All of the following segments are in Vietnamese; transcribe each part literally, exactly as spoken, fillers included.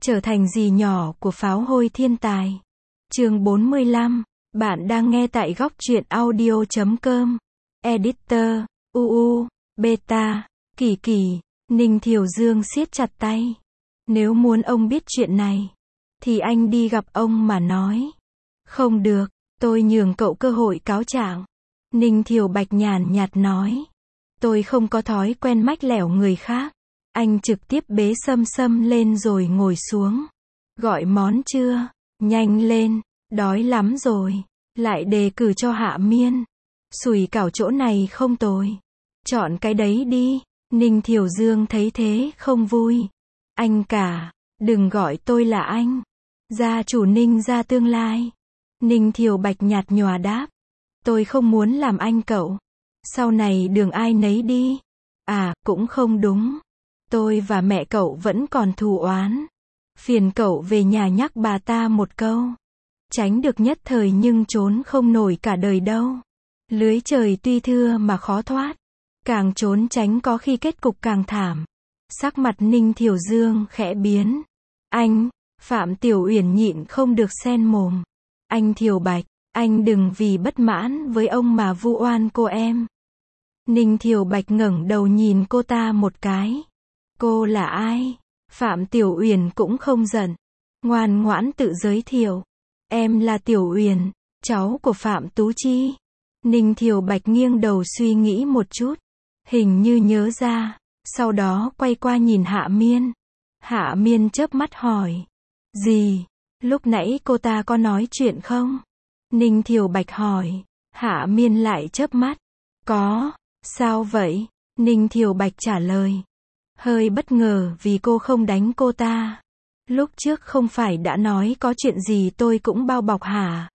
Trở thành dì nhỏ của pháo hôi thiên tài. Chương bốn mươi lăm, bạn đang nghe tại góc truyện audio chấm com. Editor, u u, beta, Kỳ Kỳ, Ninh Thiều Dương siết chặt tay. Nếu muốn ông biết chuyện này, thì anh đi gặp ông mà nói. Không được, tôi nhường cậu cơ hội cáo trạng. Ninh Thiều Bạch nhàn nhạt nói. Tôi không có thói quen mách lẻo người khác. Anh trực tiếp bế Sâm Sâm lên rồi ngồi xuống. Gọi món chưa? Nhanh lên, đói lắm rồi. Lại đề cử cho Hạ Miên. Sủi cảo chỗ này không tồi. Chọn cái đấy đi. Ninh Thiều Dương thấy thế không vui. Anh cả, đừng gọi tôi là anh. Gia chủ Ninh gia tương lai. Ninh Thiều Bạch nhạt nhòa đáp. Tôi không muốn làm anh cậu. Sau này đường ai nấy đi. À, cũng không đúng. Tôi và mẹ cậu vẫn còn thù oán. Phiền cậu về nhà nhắc bà ta một câu. Tránh được nhất thời nhưng trốn không nổi cả đời đâu. Lưới trời tuy thưa mà khó thoát. Càng trốn tránh có khi kết cục càng thảm. Sắc mặt Ninh Thiều Dương khẽ biến. Anh, Phạm Tiểu Uyển nhịn không được xen mồm. Anh Thiều Bạch, anh đừng vì bất mãn với ông mà vu oan cô em. Ninh Thiều Bạch ngẩng đầu nhìn cô ta một cái. Cô là ai? Phạm Tiểu Uyển cũng không giận. Ngoan ngoãn tự giới thiệu. Em là Tiểu Uyển, cháu của Phạm Tú Chi. Ninh Thiều Bạch nghiêng đầu suy nghĩ một chút. Hình như nhớ ra. Sau đó quay qua nhìn Hạ Miên. Hạ Miên chớp mắt hỏi. Gì? Lúc nãy cô ta có nói chuyện không? Ninh Thiều Bạch hỏi. Hạ Miên lại chớp mắt. Có. Sao vậy? Ninh Thiều Bạch trả lời. Hơi bất ngờ vì cô không đánh cô ta. Lúc trước không phải đã nói có chuyện gì tôi cũng bao bọc hả?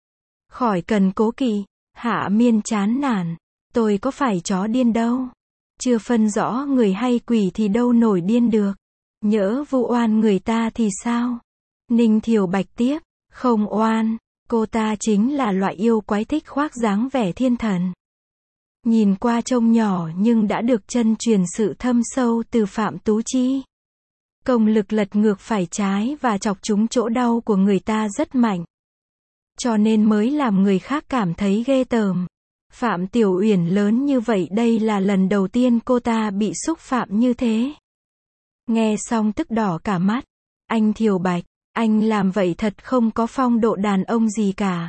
Khỏi cần cố kỵ. Hạ Miên chán nản. Tôi có phải chó điên đâu. Chưa phân rõ người hay quỷ thì đâu nổi điên được. Nhỡ vu oan người ta thì sao? Ninh Thiều Bạch tiếp. Không oan. Cô ta chính là loại yêu quái thích khoác dáng vẻ thiên thần. Nhìn qua trông nhỏ nhưng đã được chân truyền sự thâm sâu từ Phạm Tú Chi. Công lực lật ngược phải trái và chọc trúng chỗ đau của người ta rất mạnh. Cho nên mới làm người khác cảm thấy ghê tởm. Phạm Tiểu Uyển lớn như vậy đây là lần đầu tiên cô ta bị xúc phạm như thế. Nghe xong tức đỏ cả mắt. Anh Thiều Bạch, anh làm vậy thật không có phong độ đàn ông gì cả.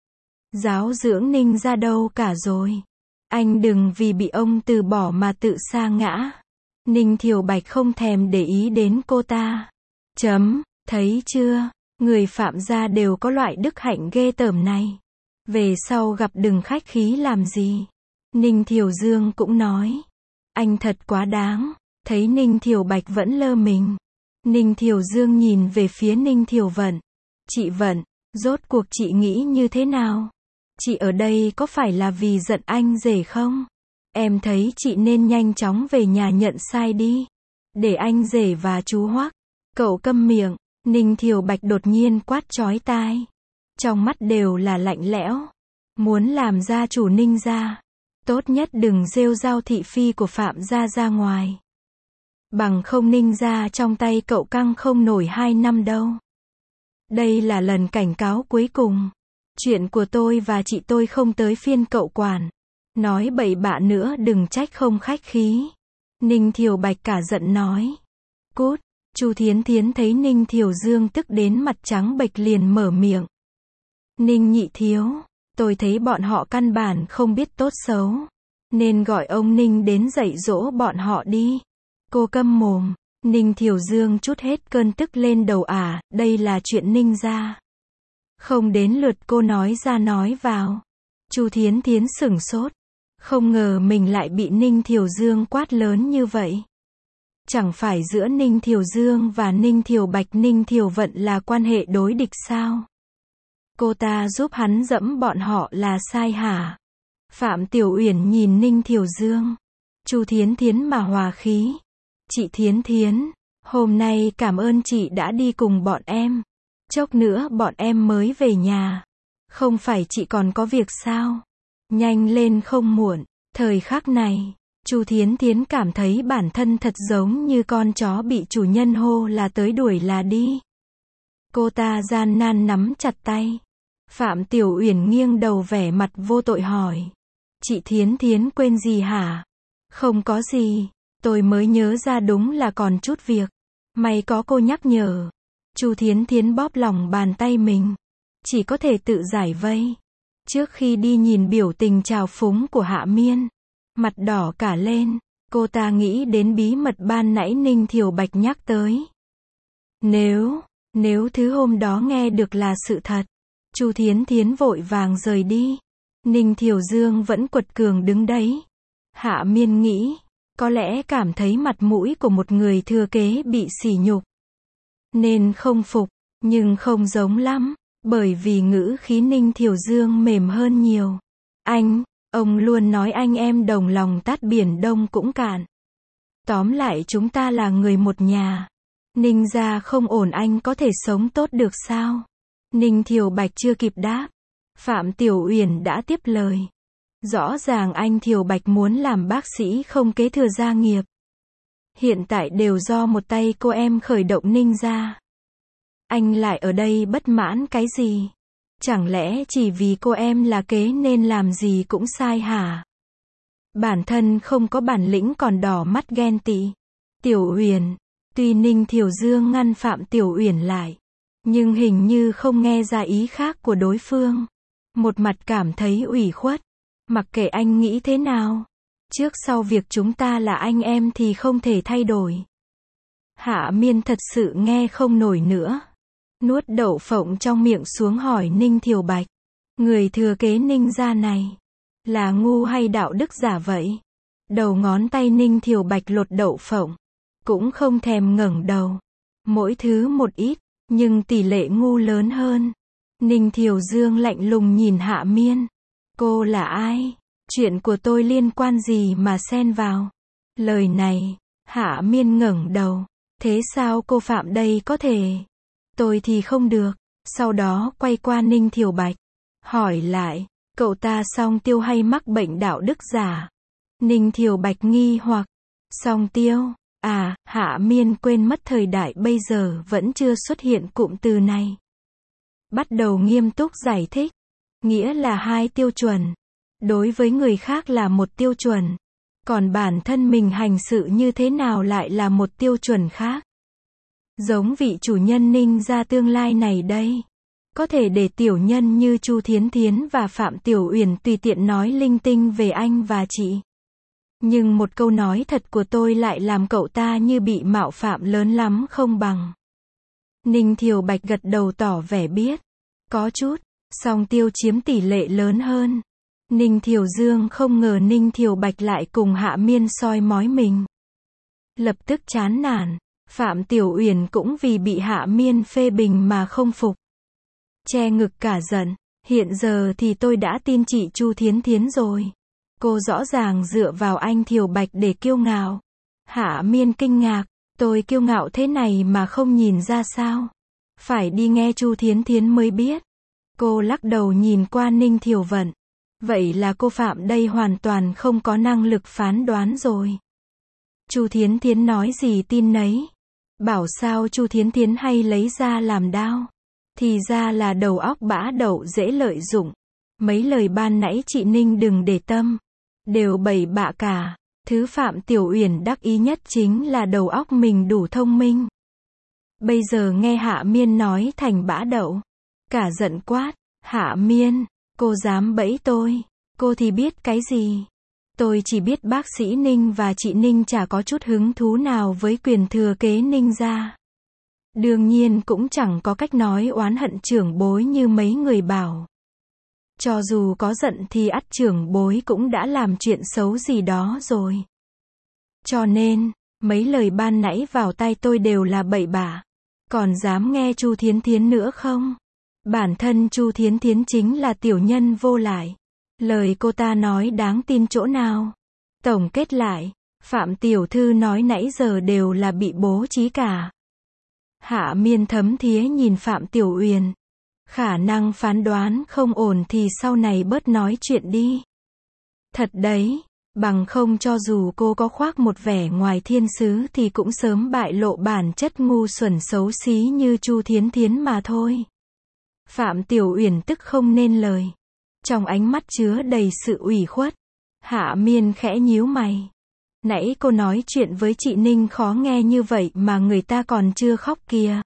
Giáo dưỡng Ninh ra đâu cả rồi. Anh đừng vì bị ông từ bỏ mà tự sa ngã. Ninh Thiều Bạch không thèm để ý đến cô ta. Chấm, thấy chưa, người Phạm gia đều có loại đức hạnh ghê tởm này. Về sau gặp đừng khách khí làm gì. Ninh Thiều Dương cũng nói. Anh thật quá đáng. Thấy Ninh Thiều Bạch vẫn lơ mình. Ninh Thiều Dương nhìn về phía Ninh Thiều Vận. Chị Vận, rốt cuộc chị nghĩ như thế nào? Chị ở đây có phải là vì giận anh rể không? Em thấy chị nên nhanh chóng về nhà nhận sai đi. Để anh rể và chú Hoắc. Cậu câm miệng. Ninh Thiều Bạch đột nhiên quát chói tai. Trong mắt đều là lạnh lẽo. Muốn làm gia chủ Ninh gia. Tốt nhất đừng rêu rao thị phi của Phạm gia ra ngoài. Bằng không Ninh gia trong tay cậu căng không nổi hai năm đâu. Đây là lần cảnh cáo cuối cùng. Chuyện của tôi và chị tôi không tới phiên cậu quản. Nói bậy bạ nữa đừng trách không khách khí. Ninh Thiều Bạch cả giận nói. Cút. Chu Thiến Thiến thấy Ninh Thiều Dương tức đến mặt trắng bệch liền mở miệng. Ninh nhị thiếu. Tôi thấy bọn họ căn bản không biết tốt xấu. Nên gọi ông Ninh đến dạy dỗ bọn họ đi. Cô câm mồm. Ninh Thiều Dương trút hết cơn tức lên đầu à, đây là chuyện Ninh gia. Không đến lượt cô nói ra nói vào. Chu Thiến Thiến sửng sốt. Không ngờ mình lại bị Ninh Thiều Dương quát lớn như vậy. Chẳng phải giữa Ninh Thiều Dương và Ninh Thiều Bạch Ninh Thiều Vận là quan hệ đối địch sao? Cô ta giúp hắn dẫm bọn họ là sai hả? Phạm Tiểu Uyển nhìn Ninh Thiều Dương. Chu Thiến Thiến mà hòa khí. Chị Thiến Thiến, hôm nay cảm ơn chị đã đi cùng bọn em. Chốc nữa bọn em mới về nhà. Không phải chị còn có việc sao? Nhanh lên không muộn. Thời khắc này, Chu Thiến Thiến cảm thấy bản thân thật giống như con chó bị chủ nhân hô là tới đuổi là đi. Cô ta gian nan nắm chặt tay. Phạm Tiểu Uyển nghiêng đầu vẻ mặt vô tội hỏi. Chị Thiến Thiến quên gì hả? Không có gì, tôi mới nhớ ra đúng là còn chút việc. May có cô nhắc nhở. Chu Thiến Thiến bóp lòng bàn tay mình. Chỉ có thể tự giải vây. Trước khi đi nhìn biểu tình trào phúng của Hạ Miên. Mặt đỏ cả lên, cô ta nghĩ đến bí mật ban nãy Ninh Thiều Bạch nhắc tới. Nếu, nếu thứ hôm đó nghe được là sự thật. Chu Thiến Thiến vội vàng rời đi. Ninh Thiều Dương vẫn quật cường đứng đấy. Hạ Miên nghĩ, có lẽ cảm thấy mặt mũi của một người thừa kế bị sỉ nhục. Nên không phục, nhưng không giống lắm, bởi vì ngữ khí Ninh Thiều Dương mềm hơn nhiều. Anh, ông luôn nói anh em đồng lòng tát biển Đông cũng cạn. Tóm lại chúng ta là người một nhà. Ninh gia không ổn anh có thể sống tốt được sao? Ninh Thiều Bạch chưa kịp đáp. Phạm Tiểu Uyển đã tiếp lời. Rõ ràng anh Thiều Bạch muốn làm bác sĩ không kế thừa gia nghiệp. Hiện tại đều do một tay cô em khởi động Ninh gia. Anh lại ở đây bất mãn cái gì? Chẳng lẽ chỉ vì cô em là kế nên làm gì cũng sai hả? Bản thân không có bản lĩnh còn đỏ mắt ghen tị. Tiểu Uyển, tuy Ninh Thiều Dương ngăn Phạm Tiểu Uyển lại, nhưng hình như không nghe ra ý khác của đối phương. Một mặt cảm thấy ủy khuất. Mặc kệ anh nghĩ thế nào. Trước sau việc chúng ta là anh em thì không thể thay đổi. Hạ Miên thật sự nghe không nổi nữa. Nuốt đậu phộng trong miệng xuống hỏi Ninh Thiều Bạch. Người thừa kế Ninh gia này. Là ngu hay đạo đức giả vậy? Đầu ngón tay Ninh Thiều Bạch lột đậu phộng. Cũng không thèm ngẩng đầu. Mỗi thứ một ít, nhưng tỷ lệ ngu lớn hơn. Ninh Thiều Dương lạnh lùng nhìn Hạ Miên. Cô là ai? Chuyện của tôi liên quan gì mà xen vào? Lời này, Hạ Miên ngẩng đầu. Thế sao cô Phạm đây có thể? Tôi thì không được. Sau đó quay qua Ninh Thiều Bạch. Hỏi lại, cậu ta song tiêu hay mắc bệnh đạo đức giả? Ninh Thiều Bạch nghi hoặc. Song tiêu? À, Hạ Miên quên mất thời đại bây giờ vẫn chưa xuất hiện cụm từ này. Bắt đầu nghiêm túc giải thích. Nghĩa là hai tiêu chuẩn. Đối với người khác là một tiêu chuẩn. Còn bản thân mình hành sự như thế nào lại là một tiêu chuẩn khác. Giống vị chủ nhân Ninh gia tương lai này đây. Có thể để tiểu nhân như Chu Thiến Thiến và Phạm Tiểu Uyển tùy tiện nói linh tinh về anh và chị. Nhưng một câu nói thật của tôi lại làm cậu ta như bị mạo phạm lớn lắm không bằng. Ninh Thiều Bạch gật đầu tỏ vẻ biết. Có chút, song tiêu chiếm tỷ lệ lớn hơn. Ninh Thiều Dương không ngờ Ninh Thiều Bạch lại cùng Hạ Miên soi mói mình. Lập tức chán nản. Phạm Tiểu Uyển cũng vì bị Hạ Miên phê bình mà không phục. Che ngực cả giận. Hiện giờ thì tôi đã tin chị Chu Thiến Thiến rồi. Cô rõ ràng dựa vào anh Thiều Bạch để kiêu ngạo. Hạ Miên kinh ngạc. Tôi kiêu ngạo thế này mà không nhìn ra sao? Phải đi nghe Chu Thiến Thiến mới biết. Cô lắc đầu nhìn qua Ninh Thiều Vận. Vậy là cô Phạm đây hoàn toàn không có năng lực phán đoán rồi. Chu Thiến Thiến nói gì tin nấy. Bảo sao Chu Thiến Thiến hay lấy ra làm đao. Thì ra là đầu óc bã đậu dễ lợi dụng. Mấy lời ban nãy chị Ninh đừng để tâm. Đều bậy bạ cả. Thứ Phạm Tiểu Uyển đắc ý nhất chính là đầu óc mình đủ thông minh. Bây giờ nghe Hạ Miên nói thành bã đậu. Cả giận quát. Hạ Miên, cô dám bẫy tôi. Cô thì biết cái gì? Tôi chỉ biết bác sĩ Ninh và chị Ninh chả có chút hứng thú nào với quyền thừa kế Ninh gia. Đương nhiên cũng chẳng có cách nói oán hận trưởng bối như mấy người bảo. Cho dù có giận thì ắt trưởng bối cũng đã làm chuyện xấu gì đó rồi. Cho nên, mấy lời ban nãy vào tai tôi đều là bậy bạ. Còn dám nghe Chu Thiến Thiến nữa không? Bản thân Chu Thiến Thiến chính là tiểu nhân vô lại. Lời cô ta nói đáng tin chỗ nào? Tổng kết lại, Phạm tiểu thư nói nãy giờ đều là bị bố trí cả. Hạ Miên thấm thía nhìn Phạm Tiểu Uyển. Khả năng phán đoán không ổn thì sau này bớt nói chuyện đi. Thật đấy, Bằng không cho dù cô có khoác một vẻ ngoài thiên sứ thì cũng sớm bại lộ bản chất ngu xuẩn xấu xí như Chu Thiến Thiến mà thôi. Phạm Tiểu Uyển tức không nên lời. Trong ánh mắt chứa đầy sự ủy khuất. Hạ Miên khẽ nhíu mày. Nãy cô nói chuyện với chị Ninh khó nghe như vậy mà người ta còn chưa khóc kìa.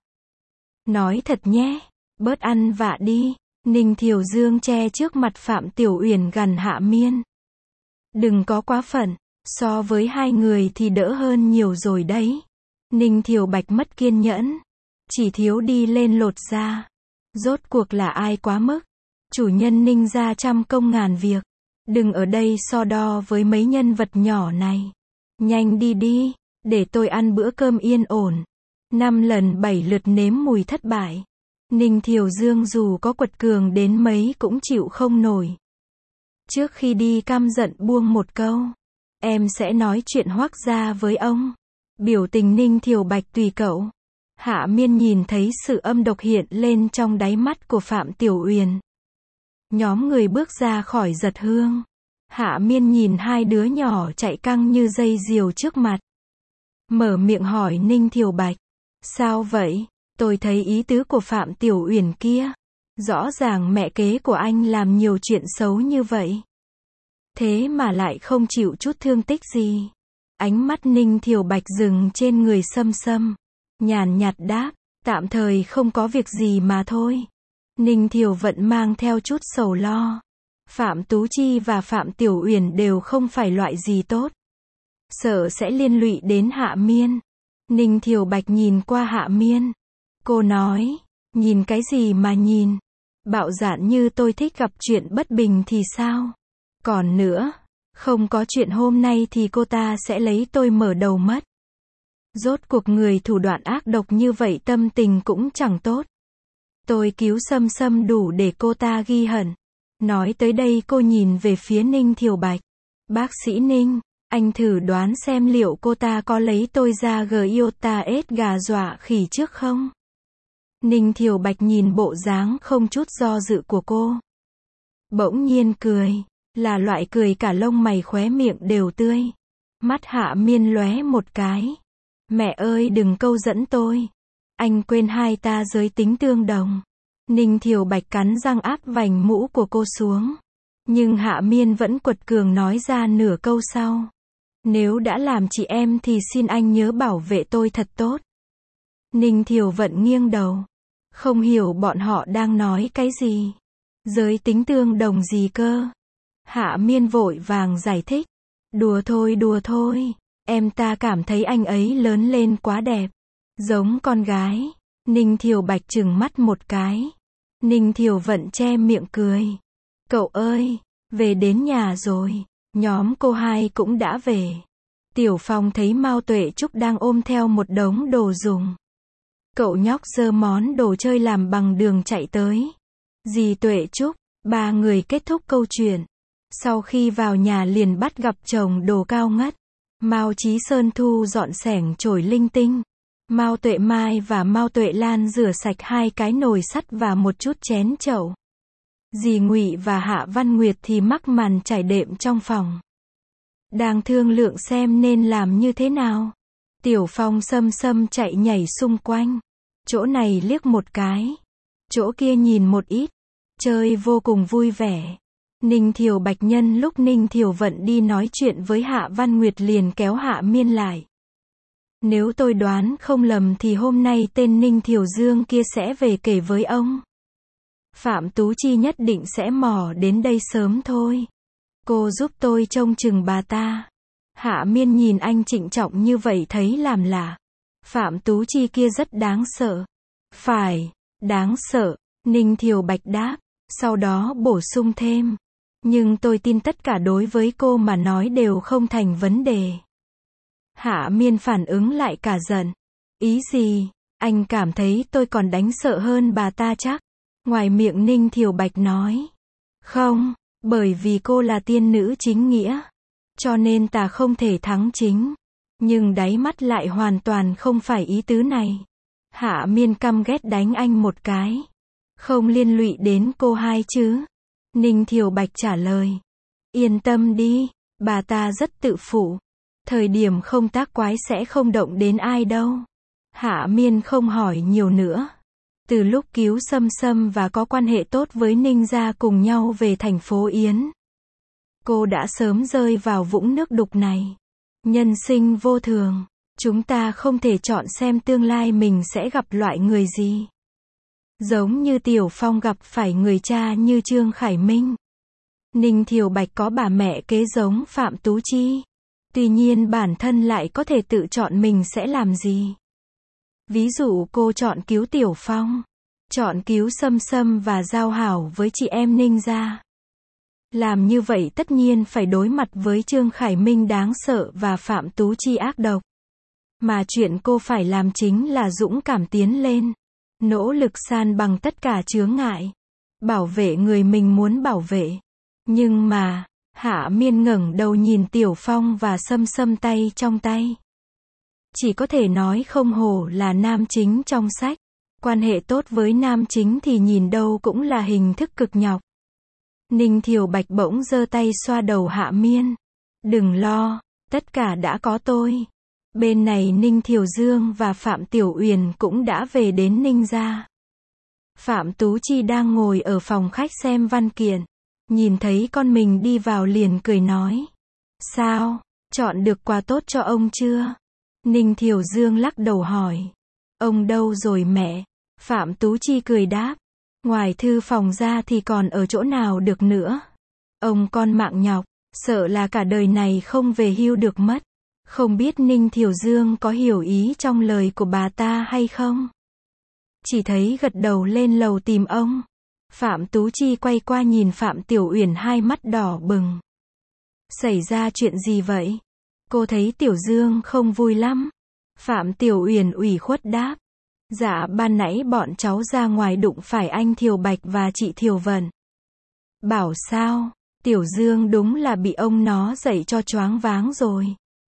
Nói thật nhé, bớt ăn vạ đi. Ninh Thiều Dương che trước mặt Phạm Tiểu Uyển gằn Hạ Miên. Đừng có quá phận, so với hai người thì đỡ hơn nhiều rồi đấy. Ninh Thiều Bạch mất kiên nhẫn. Chỉ thiếu đi lên lột da. Rốt cuộc là ai quá mức? Chủ nhân Ninh gia trăm công ngàn việc. Đừng ở đây so đo với mấy nhân vật nhỏ này. Nhanh đi đi, để tôi ăn bữa cơm yên ổn. Năm lần bảy lượt nếm mùi thất bại. Ninh Thiều Dương dù có quật cường đến mấy cũng chịu không nổi. Trước khi đi căm giận buông một câu. Em sẽ nói chuyện Hoắc gia với ông. Biểu tình Ninh Thiều Bạch tùy cậu. Hạ Miên nhìn thấy sự âm độc hiện lên trong đáy mắt của Phạm Tiểu Uyển. Nhóm người bước ra khỏi Giật Hương. Hạ Miên nhìn hai đứa nhỏ chạy căng như dây diều trước mặt. Mở miệng hỏi Ninh Thiều Bạch. Sao vậy? Tôi thấy ý tứ của Phạm Tiểu Uyển kia. Rõ ràng mẹ kế của anh làm nhiều chuyện xấu như vậy. Thế mà lại không chịu chút thương tích gì. Ánh mắt Ninh Thiều Bạch dừng trên người Sâm Sâm. Nhàn nhạt đáp, tạm thời không có việc gì mà thôi. Ninh Thiều Vận mang theo chút sầu lo. Phạm Tú Chi và Phạm Tiểu Uyển đều không phải loại gì tốt. Sợ sẽ liên lụy đến Hạ Miên. Ninh Thiều Bạch nhìn qua Hạ Miên. Cô nói, nhìn cái gì mà nhìn? Bạo dạn như tôi thích gặp chuyện bất bình thì sao? Còn nữa, không có chuyện hôm nay thì cô ta sẽ lấy tôi mở đầu mất. Rốt cuộc người thủ đoạn ác độc như vậy tâm tình cũng chẳng tốt. Tôi cứu Sâm Sâm đủ để cô ta ghi hận. Nói tới đây cô nhìn về phía Ninh Thiều Bạch. Bác sĩ Ninh, anh thử đoán xem liệu cô ta có lấy tôi ra giota ết gà dọa khỉ trước không? Ninh Thiều Bạch nhìn bộ dáng không chút do dự của cô. Bỗng nhiên cười, là loại cười cả lông mày khóe miệng đều tươi. Mắt Hạ Miên lóe một cái. Mẹ ơi đừng câu dẫn tôi. Anh quên hai ta giới tính tương đồng. Ninh Thiều Bạch cắn răng áp vành mũ của cô xuống. Nhưng Hạ Miên vẫn quật cường nói ra nửa câu sau. Nếu đã làm chị em thì xin anh nhớ bảo vệ tôi thật tốt. Ninh Thiều Vận nghiêng đầu. Không hiểu bọn họ đang nói cái gì. Giới tính tương đồng gì cơ? Hạ Miên vội vàng giải thích. Đùa thôi đùa thôi. Em ta cảm thấy anh ấy lớn lên quá đẹp. Giống con gái. Ninh Thiều Bạch trừng mắt một cái. Ninh Thiều Vận che miệng cười. Cậu ơi, về đến nhà rồi. Nhóm cô hai cũng đã về. Tiểu Phong thấy Mao Tuệ Trúc đang ôm theo một đống đồ dùng. Cậu nhóc giơ món đồ chơi làm bằng đường chạy tới. Dì Tuệ Trúc, ba người kết thúc câu chuyện. Sau khi vào nhà liền bắt gặp chồng đồ cao ngất. Mao Chí Sơn thu dọn xẻng chổi linh tinh. Mao Tuệ Mai và Mao Tuệ Lan rửa sạch hai cái nồi sắt và một chút chén chậu. Dì Ngụy và Hạ Văn Nguyệt thì mắc màn trải đệm trong phòng. Đang thương lượng xem nên làm như thế nào. Tiểu Phong Sâm Sâm chạy nhảy xung quanh. Chỗ này liếc một cái. Chỗ kia nhìn một ít. Chơi vô cùng vui vẻ. Ninh Thiều Bạch nhân lúc Ninh Thiều Vận đi nói chuyện với Hạ Văn Nguyệt liền kéo Hạ Miên lại. Nếu tôi đoán không lầm thì hôm nay tên Ninh Thiều Dương kia sẽ về kể với ông. Phạm Tú Chi nhất định sẽ mò đến đây sớm thôi. Cô giúp tôi trông chừng bà ta. Hạ Miên nhìn anh trịnh trọng như vậy thấy làm lạ. Phạm Tú Chi kia rất đáng sợ. Phải, đáng sợ, Ninh Thiều Bạch đáp, sau đó bổ sung thêm. Nhưng tôi tin tất cả đối với cô mà nói đều không thành vấn đề. Hạ Miên phản ứng lại cả giận. Ý gì? Anh cảm thấy tôi còn đánh sợ hơn bà ta chắc? Ngoài miệng Ninh Thiều Bạch nói. Không, bởi vì cô là tiên nữ chính nghĩa. Cho nên ta không thể thắng chính. Nhưng đáy mắt lại hoàn toàn không phải ý tứ này. Hạ Miên căm ghét đánh anh một cái. Không liên lụy đến cô hai chứ? Ninh Thiều Bạch trả lời. Yên tâm đi, Bà ta rất tự phụ. Thời điểm không tác quái sẽ không động đến ai đâu. Hạ Miên không hỏi nhiều nữa. Từ lúc cứu Sâm Sâm và có quan hệ tốt với Ninh gia cùng nhau về thành phố Yến, cô đã sớm rơi vào vũng nước đục này. Nhân sinh vô thường, chúng ta không thể chọn xem tương lai mình sẽ gặp loại người gì. Giống như Tiểu Phong gặp phải người cha như Trương Khải Minh. Ninh Thiều Bạch có bà mẹ kế giống Phạm Tú Chi. Tuy nhiên bản thân lại có thể tự chọn mình sẽ làm gì. Ví dụ cô chọn cứu Tiểu Phong, chọn cứu Sâm Sâm và giao hảo với chị em Ninh gia. Làm như vậy tất nhiên phải đối mặt với Trương Khải Minh đáng sợ và Phạm Tú Chi ác độc. Mà chuyện cô phải làm chính là dũng cảm tiến lên, nỗ lực san bằng tất cả chướng ngại, bảo vệ người mình muốn bảo vệ. Nhưng mà, Hạ Miên ngẩng đầu nhìn Tiểu Phong và Sâm Sâm tay trong tay. Chỉ có thể nói không hổ là nam chính trong sách. Quan hệ tốt với nam chính thì nhìn đâu cũng là hình thức cực nhọc. Ninh Thiều Bạch bỗng giơ tay xoa đầu Hạ Miên. Đừng lo, tất cả đã có tôi. Bên này Ninh Thiều Dương và Phạm Tiểu Uyển cũng đã về đến Ninh gia. Phạm Tú Chi đang ngồi ở phòng khách xem văn kiện. Nhìn thấy con mình đi vào liền cười nói. Sao, chọn được quà tốt cho ông chưa? Ninh Thiều Dương lắc đầu hỏi. Ông đâu rồi mẹ? Phạm Tú Chi cười đáp. Ngoài thư phòng ra thì còn ở chỗ nào được nữa. Ông con mạng nhọc, sợ là cả đời này không về hưu được mất. Không biết Ninh Thiều Dương có hiểu ý trong lời của bà ta hay không? Chỉ thấy gật đầu lên lầu tìm ông. Phạm Tú Chi quay qua nhìn Phạm Tiểu Uyển hai mắt đỏ bừng. Xảy ra chuyện gì vậy? Cô thấy Tiểu Dương không vui lắm. Phạm Tiểu Uyển ủy khuất đáp. Dạ ban nãy bọn cháu ra ngoài đụng phải anh Thiều Bạch và chị Thiều Vận. Bảo sao, Tiểu Dương đúng là bị ông nó dạy cho choáng váng rồi.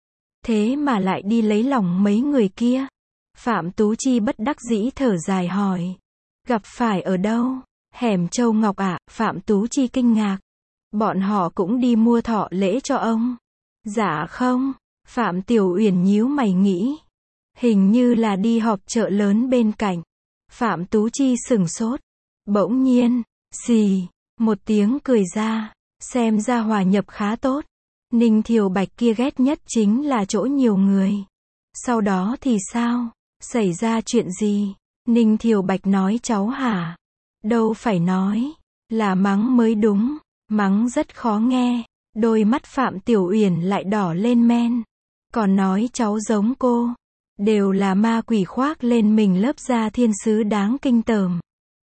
Thế mà lại đi lấy lòng mấy người kia. Phạm Tú Chi bất đắc dĩ thở dài hỏi. Gặp phải ở đâu? Hẻm Châu Ngọc ạ, à? Phạm Tú Chi kinh ngạc. Bọn họ cũng đi mua thọ lễ cho ông. Dạ không, Phạm Tiểu Uyển nhíu mày nghĩ. Hình như là đi họp chợ lớn bên cạnh. Phạm Tú Chi sửng sốt. Bỗng nhiên, xì, một tiếng cười ra. Xem ra hòa nhập khá tốt. Ninh Thiều Bạch kia ghét nhất chính là chỗ nhiều người. Sau đó thì sao? Xảy ra chuyện gì? Ninh Thiều Bạch nói cháu hả? Đâu phải nói, là mắng mới đúng. Mắng rất khó nghe. Đôi mắt Phạm Tiểu Uyển lại đỏ lên men. Còn nói cháu giống cô. Đều là ma quỷ khoác lên mình lớp da thiên sứ đáng kinh tởm.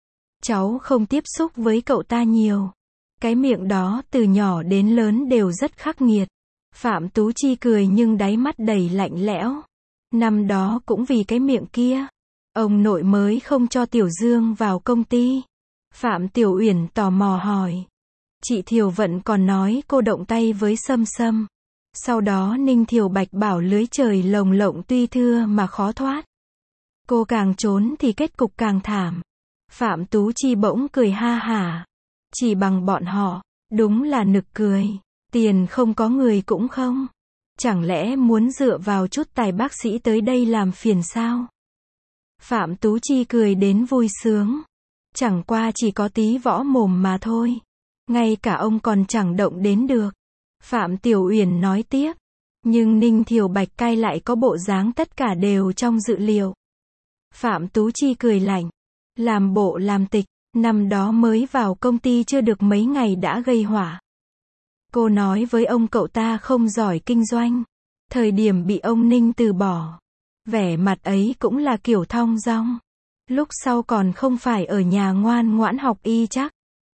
Cháu không tiếp xúc với cậu ta nhiều. Cái miệng đó từ nhỏ đến lớn đều rất khắc nghiệt. Phạm Tú Chi cười nhưng đáy mắt đầy lạnh lẽo. Năm đó cũng vì cái miệng kia. Ông nội mới không cho Tiểu Dương vào công ty. Phạm Tiểu Uyển tò mò hỏi. Chị Thiều Vận còn nói cô động tay với Sâm Sâm. Sau đó Ninh Thiều Bạch bảo lưới trời lồng lộng tuy thưa mà khó thoát. Cô càng trốn thì kết cục càng thảm. Phạm Tú Chi bỗng cười ha hả. Chỉ bằng bọn họ, đúng là nực cười. Tiền không có người cũng không. Chẳng lẽ muốn dựa vào chút tài bác sĩ tới đây làm phiền sao? Phạm Tú Chi cười đến vui sướng. Chẳng qua chỉ có tí võ mồm mà thôi. Ngay cả ông còn chẳng động đến được. Phạm Tiểu Uyển nói tiếp. Nhưng Ninh Thiều Bạch cai lại có bộ dáng tất cả đều trong dự liệu. Phạm Tú Chi cười lạnh. Làm bộ làm tịch. Năm đó mới vào công ty chưa được mấy ngày đã gây họa. Cô nói với ông cậu ta không giỏi kinh doanh. Thời điểm bị ông Ninh từ bỏ. Vẻ mặt ấy cũng là kiểu thong dong. Lúc sau còn không phải ở nhà ngoan ngoãn học y chắc.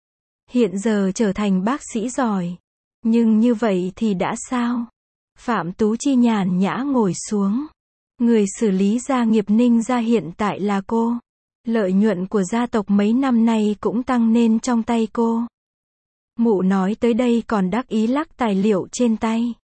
Hiện giờ trở thành bác sĩ giỏi. Nhưng như vậy thì đã sao? Phạm Tú Chi nhàn nhã ngồi xuống. Người xử lý gia nghiệp Ninh gia hiện tại là cô. Lợi nhuận của gia tộc mấy năm nay cũng tăng nên trong tay cô. Mụ nói tới đây còn đắc ý lắc tài liệu trên tay.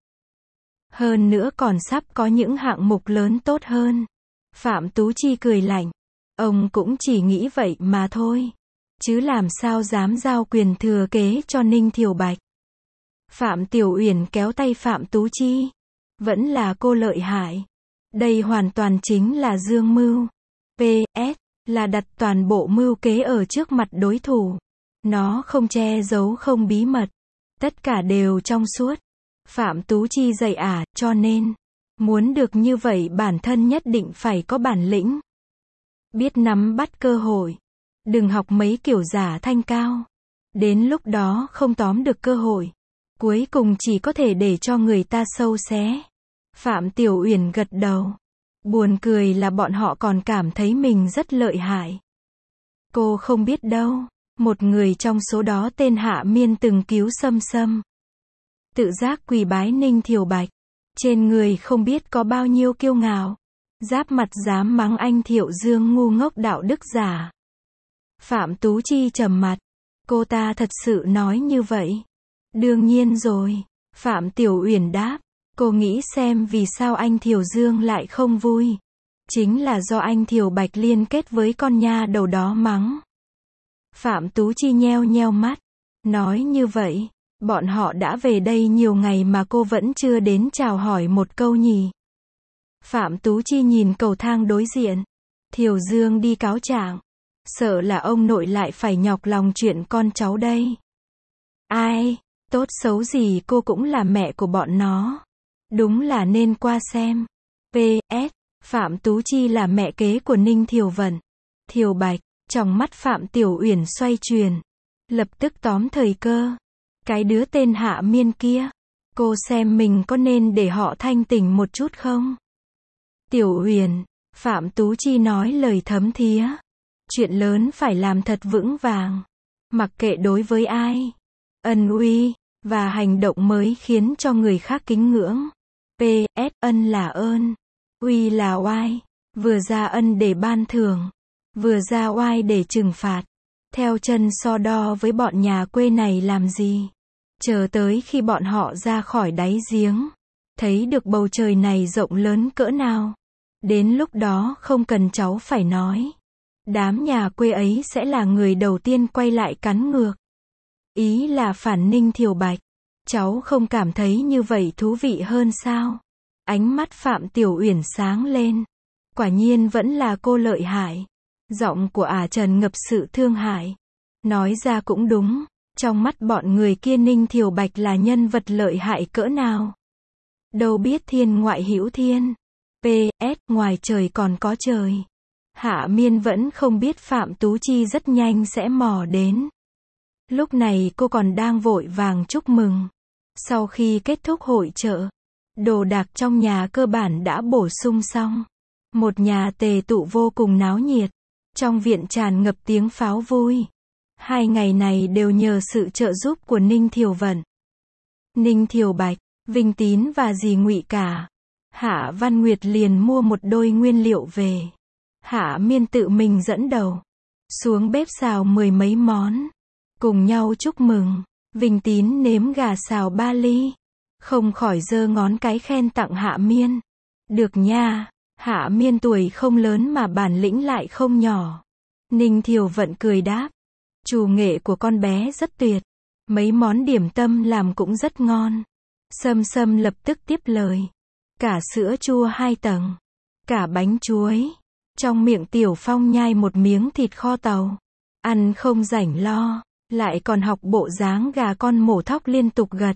Hơn nữa còn sắp có những hạng mục lớn tốt hơn. Phạm Tú Chi cười lạnh. Ông cũng chỉ nghĩ vậy mà thôi. Chứ làm sao dám giao quyền thừa kế cho Ninh Thiều Bạch. Phạm Tiểu Uyển kéo tay Phạm Tú Chi. Vẫn là cô lợi hại. Đây hoàn toàn chính là dương mưu. pê ét là đặt toàn bộ mưu kế ở trước mặt đối thủ. Nó không che giấu không bí mật. Tất cả đều trong suốt. Phạm Tú Chi dạy ả, cho nên, muốn được như vậy bản thân nhất định phải có bản lĩnh. Biết nắm bắt cơ hội. Đừng học mấy kiểu giả thanh cao. Đến lúc đó không tóm được cơ hội. Cuối cùng chỉ có thể để cho người ta sâu xé. Phạm Tiểu Uyển gật đầu. Buồn cười là bọn họ còn cảm thấy mình rất lợi hại. Cô không biết đâu. Một người trong số đó tên Hạ Miên từng cứu Sâm Sâm. Tự giác quỳ bái Ninh Thiều Bạch. Trên người không biết có bao nhiêu kiêu ngạo. Giáp mặt dám mắng anh Thiệu Dương ngu ngốc đạo đức giả. Phạm Tú Chi trầm mặt. Cô ta thật sự nói như vậy. Đương nhiên rồi. Phạm Tiểu Uyển đáp. Cô nghĩ xem vì sao anh Thiều Dương lại không vui. Chính là do anh Thiều Bạch liên kết với con nha đầu đó mắng. Phạm Tú Chi nheo nheo mắt. Nói như vậy, bọn họ đã về đây nhiều ngày mà cô vẫn chưa đến chào hỏi một câu nhỉ. Phạm Tú Chi nhìn cầu thang đối diện. Thiều Dương đi cáo trạng. Sợ là ông nội lại phải nhọc lòng chuyện con cháu đây. Ai, tốt xấu gì cô cũng là mẹ của bọn nó. Đúng là nên qua xem. pê ét Phạm Tú Chi là mẹ kế của Ninh Thiều Vận. Thiều Bạch, trong mắt Phạm Tiểu Uyển xoay chuyển. Lập tức tóm thời cơ. Cái đứa tên Hạ Miên kia. Cô xem mình có nên để họ thanh tỉnh một chút không? Tiểu Uyển, Phạm Tú Chi nói lời thấm thía. Chuyện lớn phải làm thật vững vàng. Mặc kệ đối với ai. Ân uy, và hành động mới khiến cho người khác kính ngưỡng. pê ét ân là ơn. Uy là oai. Vừa ra ân để ban thưởng. Vừa ra oai để trừng phạt. Theo chân so đo với bọn nhà quê này làm gì? Chờ tới khi bọn họ ra khỏi đáy giếng. Thấy được bầu trời này rộng lớn cỡ nào. Đến lúc đó không cần cháu phải nói. Đám nhà quê ấy sẽ là người đầu tiên quay lại cắn ngược. Ý là phản Ninh Thiều Bạch. Cháu không cảm thấy như vậy thú vị hơn sao? Ánh mắt Phạm Tiểu Uyển sáng lên. Quả nhiên vẫn là cô lợi hại. Giọng của ả trần ngập sự thương hại. Nói ra cũng đúng. Trong mắt bọn người kia Ninh Thiều Bạch là nhân vật lợi hại cỡ nào. Đâu biết thiên ngoại hữu thiên. pê ét ngoài trời còn có trời. Hạ Miên vẫn không biết Phạm Tú Chi rất nhanh sẽ mò đến. Lúc này cô còn đang vội vàng chúc mừng. Sau khi kết thúc hội chợ, đồ đạc trong nhà cơ bản đã bổ sung xong. Một nhà tề tụ vô cùng náo nhiệt. Trong viện tràn ngập tiếng pháo vui. Hai ngày này đều nhờ sự trợ giúp của Ninh Thiều Vận. Ninh Thiều Bạch, Vinh Tín và dì Ngụy cả. Hạ Văn Nguyệt liền mua một đôi nguyên liệu về. Hạ Miên tự mình dẫn đầu. Xuống bếp xào mười mấy món. Cùng nhau chúc mừng. Vinh Tín nếm gà xào ba ly. Không khỏi giơ ngón cái khen tặng Hạ Miên. Được nha. Hạ Miên tuổi không lớn mà bản lĩnh lại không nhỏ. Ninh Thiều Vận cười đáp. Chủ nghệ của con bé rất tuyệt. Mấy món điểm tâm làm cũng rất ngon. Sâm Sâm lập tức tiếp lời. Cả sữa chua hai tầng. Cả bánh chuối. Trong miệng Tiểu Phong nhai một miếng thịt kho tàu. Ăn không rảnh lo. Lại còn học bộ dáng gà con mổ thóc liên tục gật.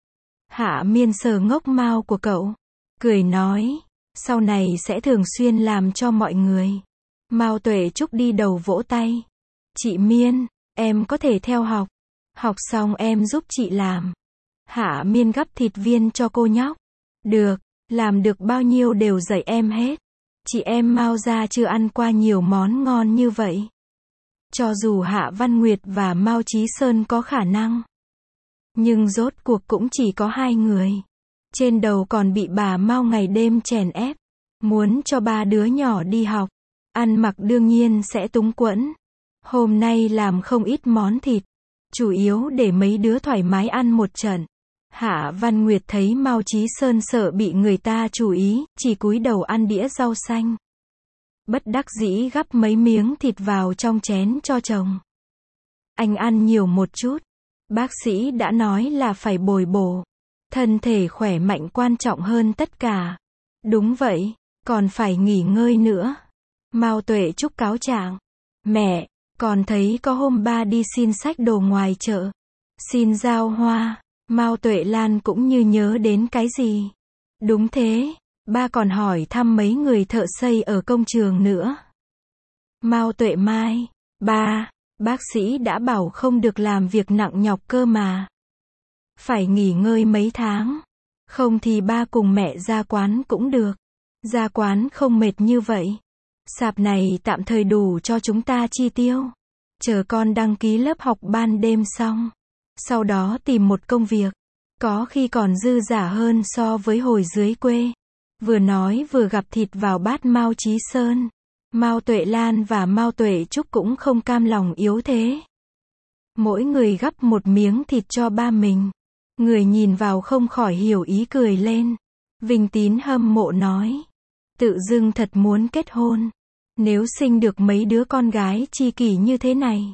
Hạ Miên sờ ngốc mao của cậu. Cười nói. Sau này sẽ thường xuyên làm cho mọi người. Mao Tuệ Trúc đi đầu vỗ tay. Chị Miên, em có thể theo học. Học xong em giúp chị làm. Hạ Miên gắp thịt viên cho cô nhóc. Được, làm được bao nhiêu đều dạy em hết. Chị em Mao gia chưa ăn qua nhiều món ngon như vậy. Cho dù Hạ Văn Nguyệt và Mao Chí Sơn có khả năng. Nhưng rốt cuộc cũng chỉ có hai người. Trên đầu còn bị bà Mao ngày đêm chèn ép. Muốn cho ba đứa nhỏ đi học. Ăn mặc đương nhiên sẽ túng quẫn. Hôm nay làm không ít món thịt. Chủ yếu để mấy đứa thoải mái ăn một trận. Hạ Văn Nguyệt thấy Mao Chí Sơn sợ bị người ta chú ý, chỉ cúi đầu ăn đĩa rau xanh. Bất đắc dĩ gắp mấy miếng thịt vào trong chén cho chồng. Anh ăn nhiều một chút. Bác sĩ đã nói là phải bồi bổ. Thân thể khỏe mạnh quan trọng hơn tất cả. Đúng vậy, còn phải nghỉ ngơi nữa. Mao Tuệ Trúc cáo trạng. Mẹ, con thấy có hôm ba đi xin xách đồ ngoài chợ. Xin giao hoa. Mao Tuệ Lan cũng như nhớ đến cái gì. Đúng thế, ba còn hỏi thăm mấy người thợ xây ở công trường nữa. Mao Tuệ Mai. Ba, bác sĩ đã bảo không được làm việc nặng nhọc cơ mà. Phải nghỉ ngơi mấy tháng. Không thì ba cùng mẹ ra quán cũng được. Ra quán không mệt như vậy. Sạp này tạm thời đủ cho chúng ta chi tiêu. Chờ con đăng ký lớp học ban đêm xong. Sau đó tìm một công việc. Có khi còn dư giả hơn so với hồi dưới quê. Vừa nói vừa gặp thịt vào bát Mao Chí Sơn. Mao Tuệ Lan và Mao Tuệ Trúc cũng không cam lòng yếu thế. Mỗi người gắp một miếng thịt cho ba mình. Người nhìn vào không khỏi hiểu ý cười lên. Vinh Tín hâm mộ nói. Tự dưng thật muốn kết hôn. Nếu sinh được mấy đứa con gái chi kỷ như thế này.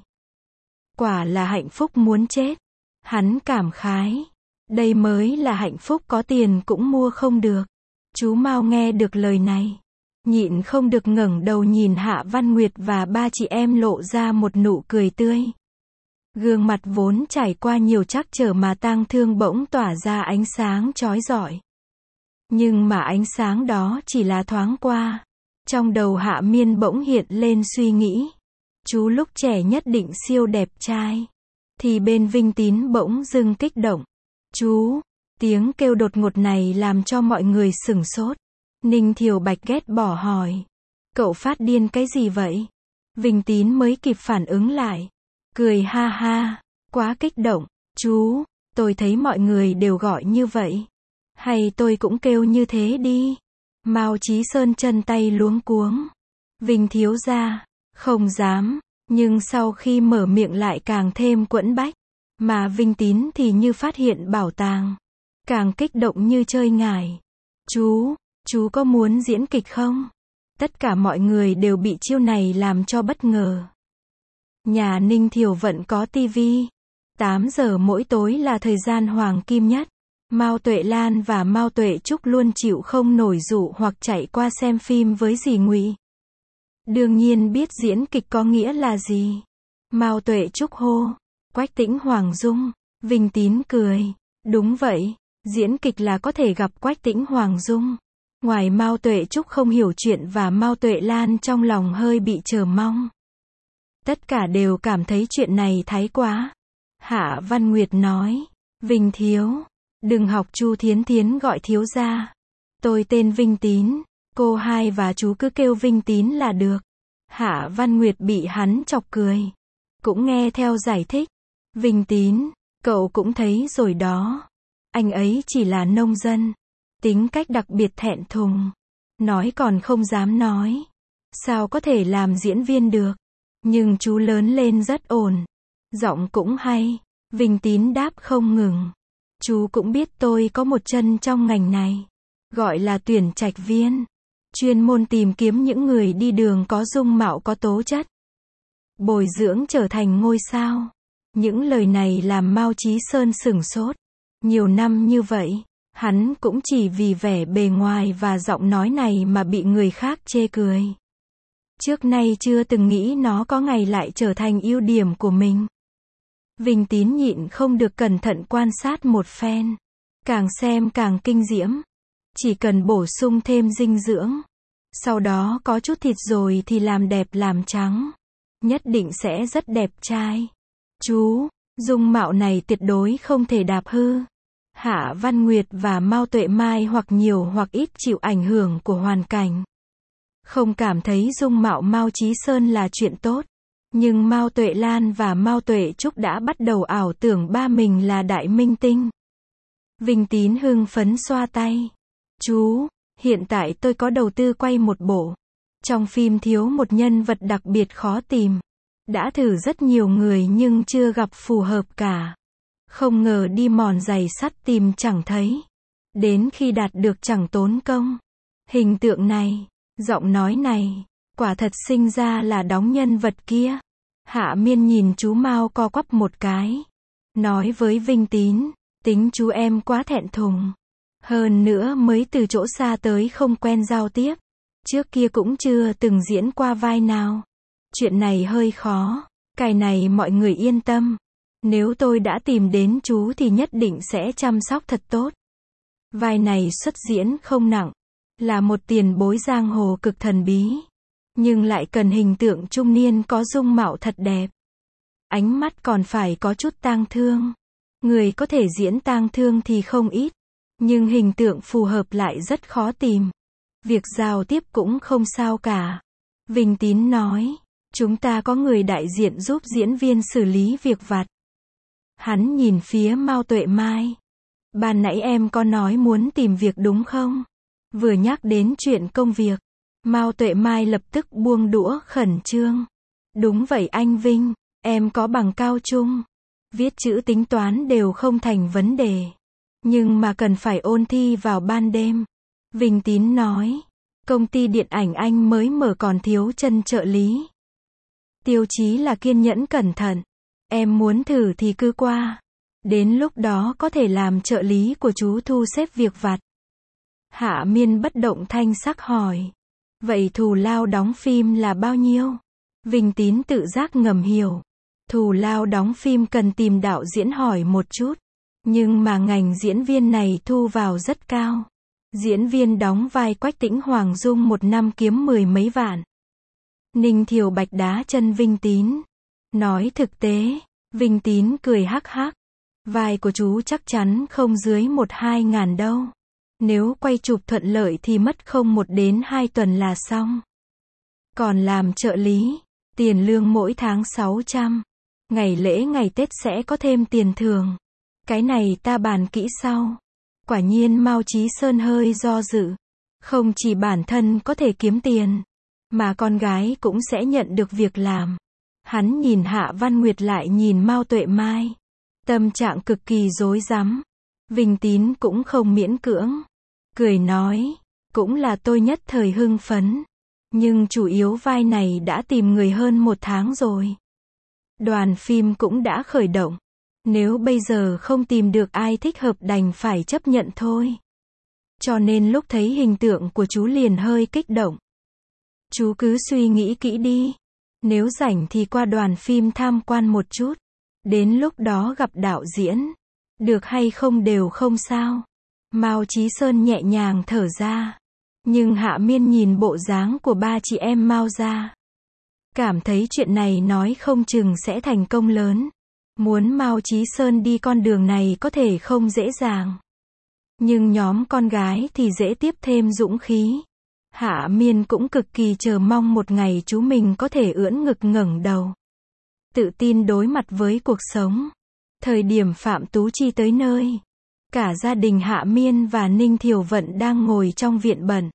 Quả là hạnh phúc muốn chết. Hắn cảm khái. Đây mới là hạnh phúc có tiền cũng mua không được. Chú Mao nghe được lời này. Nhịn không được ngẩng đầu nhìn Hạ Văn Nguyệt và ba chị em lộ ra một nụ cười tươi. Gương mặt vốn trải qua nhiều trắc trở mà tang thương bỗng tỏa ra ánh sáng chói rọi. Nhưng mà ánh sáng đó chỉ là thoáng qua. Trong đầu Hạ Miên bỗng hiện lên suy nghĩ. Chú lúc trẻ nhất định siêu đẹp trai. Thì bên Vinh Tín bỗng dưng kích động. Chú, tiếng kêu đột ngột này làm cho mọi người sửng sốt. Ninh Thiều Bạch ghét bỏ hỏi. Cậu phát điên cái gì vậy? Vinh Tín mới kịp phản ứng lại. Cười ha ha, quá kích động. Chú, tôi thấy mọi người đều gọi như vậy. Hay tôi cũng kêu như thế đi. Mao Chí Sơn chân tay luống cuống. Vinh thiếu gia, không dám, nhưng sau khi mở miệng lại càng thêm quẫn bách. Mà Vinh Tín thì như phát hiện bảo tàng. Càng kích động như chơi ngải. Chú, chú có muốn diễn kịch không? Tất cả mọi người đều bị chiêu này làm cho bất ngờ. Nhà Ninh Thiều Vận có tivi. tám giờ mỗi tối là thời gian hoàng kim nhất. Mao Tuệ Lan và Mao Tuệ Trúc luôn chịu không nổi dụ hoặc chạy qua xem phim với dì Ngụy. Đương nhiên biết diễn kịch có nghĩa là gì. Mao Tuệ Trúc hô. Quách Tĩnh Hoàng Dung. Vinh Tín cười. Đúng vậy, diễn kịch là có thể gặp Quách Tĩnh Hoàng Dung. Ngoài Mao Tuệ Trúc không hiểu chuyện và Mao Tuệ Lan trong lòng hơi bị chờ mong. Tất cả đều cảm thấy chuyện này thái quá. Hạ Văn Nguyệt nói. Vinh thiếu. Đừng học Chu Thiến Thiến gọi thiếu gia. Tôi tên Vinh Tín. Cô hai và chú cứ kêu Vinh Tín là được. Hạ Văn Nguyệt bị hắn chọc cười. Cũng nghe theo giải thích. Vinh Tín, cậu cũng thấy rồi đó. Anh ấy chỉ là nông dân. Tính cách đặc biệt thẹn thùng. Nói còn không dám nói. Sao có thể làm diễn viên được. Nhưng chú lớn lên rất ổn. Giọng cũng hay. Vinh Tín đáp không ngừng. Chú cũng biết tôi có một chân trong ngành này. Gọi là tuyển trạch viên. Chuyên môn tìm kiếm những người đi đường có dung mạo có tố chất. Bồi dưỡng trở thành ngôi sao. Những lời này làm Mao Chí Sơn sửng sốt. Nhiều năm như vậy, hắn cũng chỉ vì vẻ bề ngoài và giọng nói này mà bị người khác chê cười. Trước nay chưa từng nghĩ nó có ngày lại trở thành ưu điểm của mình. Vinh Tín nhịn không được cẩn thận quan sát một phen. Càng xem càng kinh diễm. Chỉ cần bổ sung thêm dinh dưỡng. Sau đó có chút thịt rồi thì làm đẹp làm trắng. Nhất định sẽ rất đẹp trai. Chú, dung mạo này tuyệt đối không thể đạp hư. Hạ Văn Nguyệt và Mao Tuệ Mai hoặc nhiều hoặc ít chịu ảnh hưởng của hoàn cảnh. Không cảm thấy dung mạo Mao Chí Sơn là chuyện tốt. Nhưng Mao Tuệ Lan và Mao Tuệ Trúc đã bắt đầu ảo tưởng ba mình là đại minh tinh. Vinh Tín hưng phấn xoa tay. Chú, hiện tại tôi có đầu tư quay một bộ. Trong phim thiếu một nhân vật đặc biệt khó tìm. Đã thử rất nhiều người nhưng chưa gặp phù hợp cả. Không ngờ đi mòn giày sắt tìm chẳng thấy. Đến khi đạt được chẳng tốn công. Hình tượng này, giọng nói này, quả thật sinh ra là đóng nhân vật kia. Hạ Miên nhìn chú Mao co quắp một cái. nói với Vinh Tín, tính chú em quá thẹn thùng. Hơn nữa mới từ chỗ xa tới không quen giao tiếp. Trước kia cũng chưa từng diễn qua vai nào. Chuyện này hơi khó. Cái này mọi người yên tâm. Nếu tôi đã tìm đến chú thì nhất định sẽ chăm sóc thật tốt. Vai này xuất diễn không nặng. Là một tiền bối giang hồ cực thần bí. Nhưng lại cần hình tượng trung niên có dung mạo thật đẹp. Ánh mắt còn phải có chút tang thương. Người có thể diễn tang thương thì không ít. Nhưng hình tượng phù hợp lại rất khó tìm. Việc giao tiếp cũng không sao cả. Vinh Tín nói, chúng ta có người đại diện giúp diễn viên xử lý việc vặt. Hắn nhìn phía Mao Tuệ Mai. Ban nãy em có nói muốn tìm việc đúng không? Vừa nhắc đến chuyện công việc, Mao Tuệ Mai lập tức buông đũa khẩn trương. Đúng vậy anh Vinh, em có bằng cao trung. Viết chữ tính toán đều không thành vấn đề. Nhưng mà cần phải ôn thi vào ban đêm. Vinh Tín nói, công ty điện ảnh anh mới mở còn thiếu chân trợ lý. Tiêu chí là kiên nhẫn cẩn thận. Em muốn thử thì cứ qua. Đến lúc đó có thể làm trợ lý của chú thu xếp việc vặt. Hạ Miên bất động thanh sắc hỏi. Vậy thù lao đóng phim là bao nhiêu? Vinh Tín tự giác ngầm hiểu. Thù lao đóng phim cần tìm đạo diễn hỏi một chút. Nhưng mà ngành diễn viên này thu vào rất cao. Diễn viên đóng vai Quách Tĩnh Hoàng Dung một năm kiếm mười mấy vạn. Ninh Thiều Bạch đá chân Vinh Tín. Nói thực tế, Vinh Tín cười hắc hắc. Vai của chú chắc chắn không dưới một hai ngàn đâu. Nếu quay chụp thuận lợi thì mất không một đến hai tuần là xong. Còn làm trợ lý, tiền lương mỗi tháng sáu trăm. Ngày lễ ngày Tết sẽ có thêm tiền thưởng. Cái này ta bàn kỹ sau. Quả nhiên Mao Chí Sơn hơi do dự. Không chỉ bản thân có thể kiếm tiền, mà con gái cũng sẽ nhận được việc làm. Hắn nhìn Hạ Văn Nguyệt lại nhìn Mao Tuệ Mai. Tâm trạng cực kỳ rối rắm. Vinh Tín cũng không miễn cưỡng. Cười nói, cũng là tôi nhất thời hưng phấn. Nhưng chủ yếu vai này đã tìm người hơn một tháng rồi. Đoàn phim cũng đã khởi động. Nếu bây giờ không tìm được ai thích hợp đành phải chấp nhận thôi. Cho nên lúc thấy hình tượng của chú liền hơi kích động. Chú cứ suy nghĩ kỹ đi. Nếu rảnh thì qua đoàn phim tham quan một chút. Đến lúc đó gặp đạo diễn. Được hay không đều không sao. Mao Chí Sơn nhẹ nhàng thở ra. Nhưng Hạ Miên nhìn bộ dáng của ba chị em Mao gia. Cảm thấy chuyện này nói không chừng sẽ thành công lớn. Muốn Mao Chí Sơn đi con đường này có thể không dễ dàng. Nhưng nhóm con gái thì dễ tiếp thêm dũng khí. Hạ Miên cũng cực kỳ chờ mong một ngày chú mình có thể ưỡn ngực ngẩng đầu. Tự tin đối mặt với cuộc sống. Thời điểm Phạm Tú Chi tới nơi. Cả gia đình Hạ Miên và Ninh Thiều Vận đang ngồi trong viện bận.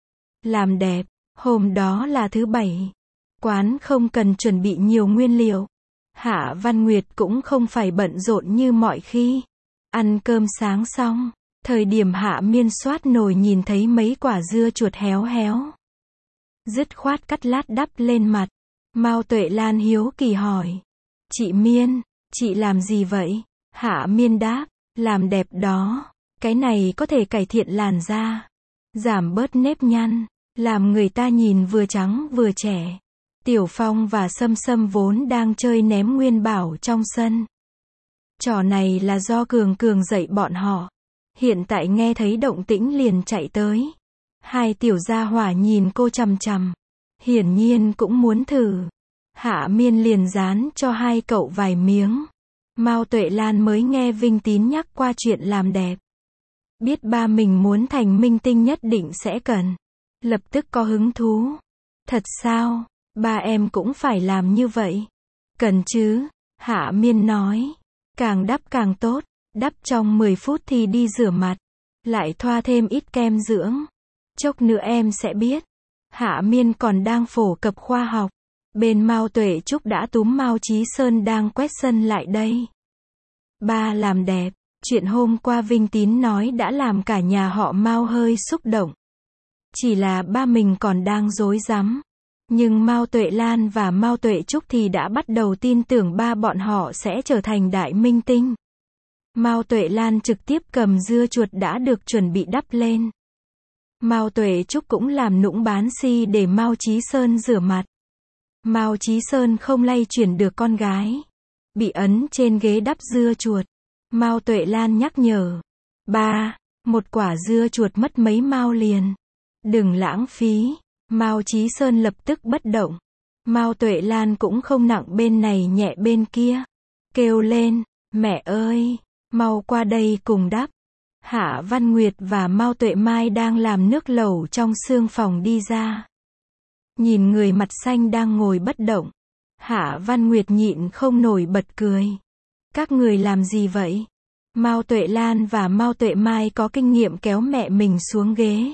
Làm đẹp, hôm đó là thứ bảy. Quán không cần chuẩn bị nhiều nguyên liệu. Hạ Văn Nguyệt cũng không phải bận rộn như mọi khi. Ăn cơm sáng xong, thời điểm Hạ Miên xoát nồi nhìn thấy mấy quả dưa chuột héo héo. Dứt khoát cắt lát đắp lên mặt. Mao Tuệ Lan hiếu kỳ hỏi. Chị Miên, chị làm gì vậy? Hạ Miên đáp, làm đẹp đó. Cái này có thể cải thiện làn da. Giảm bớt nếp nhăn. Làm người ta nhìn vừa trắng vừa trẻ. Tiểu Phong và Sâm Sâm vốn đang chơi ném nguyên bảo trong sân. Trò này là do Cường Cường dạy bọn họ. Hiện tại nghe thấy động tĩnh liền chạy tới. Hai tiểu gia hỏa nhìn cô chằm chằm. Hiển nhiên cũng muốn thử. Hạ Miên liền dán cho hai cậu vài miếng. Mao Tuệ Lan mới nghe Vinh Tín nhắc qua chuyện làm đẹp. Biết ba mình muốn thành minh tinh nhất định sẽ cần. Lập tức có hứng thú. Thật sao? Ba em cũng phải làm như vậy. Cần chứ? Hạ Miên nói. Càng đắp càng tốt. Đắp trong mười phút thì đi rửa mặt. Lại thoa thêm ít kem dưỡng. Chốc nữa em sẽ biết. Hạ Miên còn đang phổ cập khoa học. Bên Mao Tuệ Trúc đã túm Mao Chí Sơn đang quét sân lại đây. Ba làm đẹp. Chuyện hôm qua Vinh Tín nói đã làm cả nhà họ Mao hơi xúc động. Chỉ là ba mình còn đang rối rắm. Nhưng Mao Tuệ Lan và Mao Tuệ Trúc thì đã bắt đầu tin tưởng ba bọn họ sẽ trở thành đại minh tinh. Mao Tuệ Lan trực tiếp cầm dưa chuột đã được chuẩn bị đắp lên. Mao Tuệ Trúc cũng làm nũng bán xi để Mao Chí Sơn rửa mặt. Mao Chí Sơn không lay chuyển được con gái. Bị ấn trên ghế đắp dưa chuột. Mao Tuệ Lan nhắc nhở. Ba, một quả dưa chuột mất mấy mao liền. Đừng lãng phí. Mao Chí Sơn lập tức bất động. Mao Tuệ Lan cũng không nặng bên này nhẹ bên kia. Kêu lên, mẹ ơi, mau qua đây cùng đắp. Hạ Văn Nguyệt và Mao Tuệ Mai đang làm nước lẩu trong xương phòng đi ra. Nhìn người mặt xanh đang ngồi bất động. Hạ Văn Nguyệt nhịn không nổi bật cười. Các người làm gì vậy? Mao Tuệ Lan và Mao Tuệ Mai có kinh nghiệm kéo mẹ mình xuống ghế.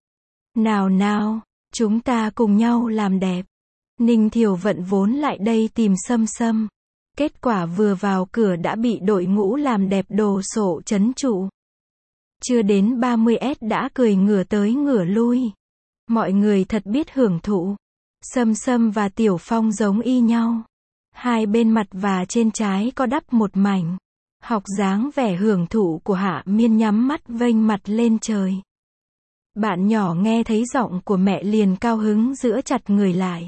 Nào nào, chúng ta cùng nhau làm đẹp. Ninh Thiều Vận vốn lại đây tìm Sâm Sâm. Kết quả vừa vào cửa đã bị đội ngũ làm đẹp đồ sộ trấn trụ. Chưa đến ba mươi S đã cười ngửa tới ngửa lui. Mọi người thật biết hưởng thụ. Sâm Sâm và Tiểu Phong giống y nhau. Hai bên mặt và trên trái có đắp một mảnh. Học dáng vẻ hưởng thụ của Hạ Miên nhắm mắt vênh mặt lên trời. Bạn nhỏ nghe thấy giọng của mẹ liền cao hứng giữ chặt người lại.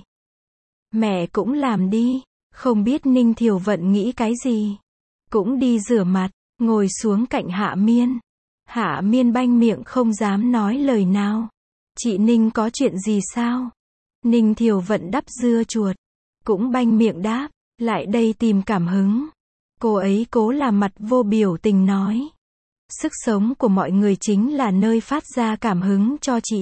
Mẹ cũng làm đi. Không biết Ninh Thiều Vận nghĩ cái gì. Cũng đi rửa mặt, ngồi xuống cạnh Hạ Miên. Hạ Miên banh miệng không dám nói lời nào. Chị Ninh có chuyện gì sao? Ninh Thiều Vận đắp dưa chuột. Cũng banh miệng đáp, lại đây tìm cảm hứng. Cô ấy cố làm mặt vô biểu tình nói. Sức sống của mọi người chính là nơi phát ra cảm hứng cho chị.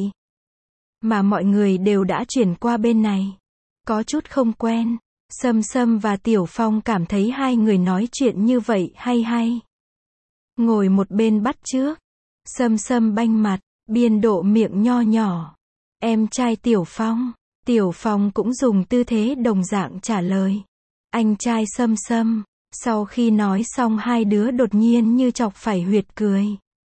Mà mọi người đều đã chuyển qua bên này. Có chút không quen. Sâm Sâm và Tiểu Phong cảm thấy hai người nói chuyện như vậy hay hay. Ngồi một bên bắt trước. Sâm Sâm banh mặt, biên độ miệng nho nhỏ. Em trai Tiểu Phong. Tiểu Phong cũng dùng tư thế đồng dạng trả lời. Anh trai Sâm Sâm. Sau khi nói xong hai đứa đột nhiên như chọc phải huyệt cười.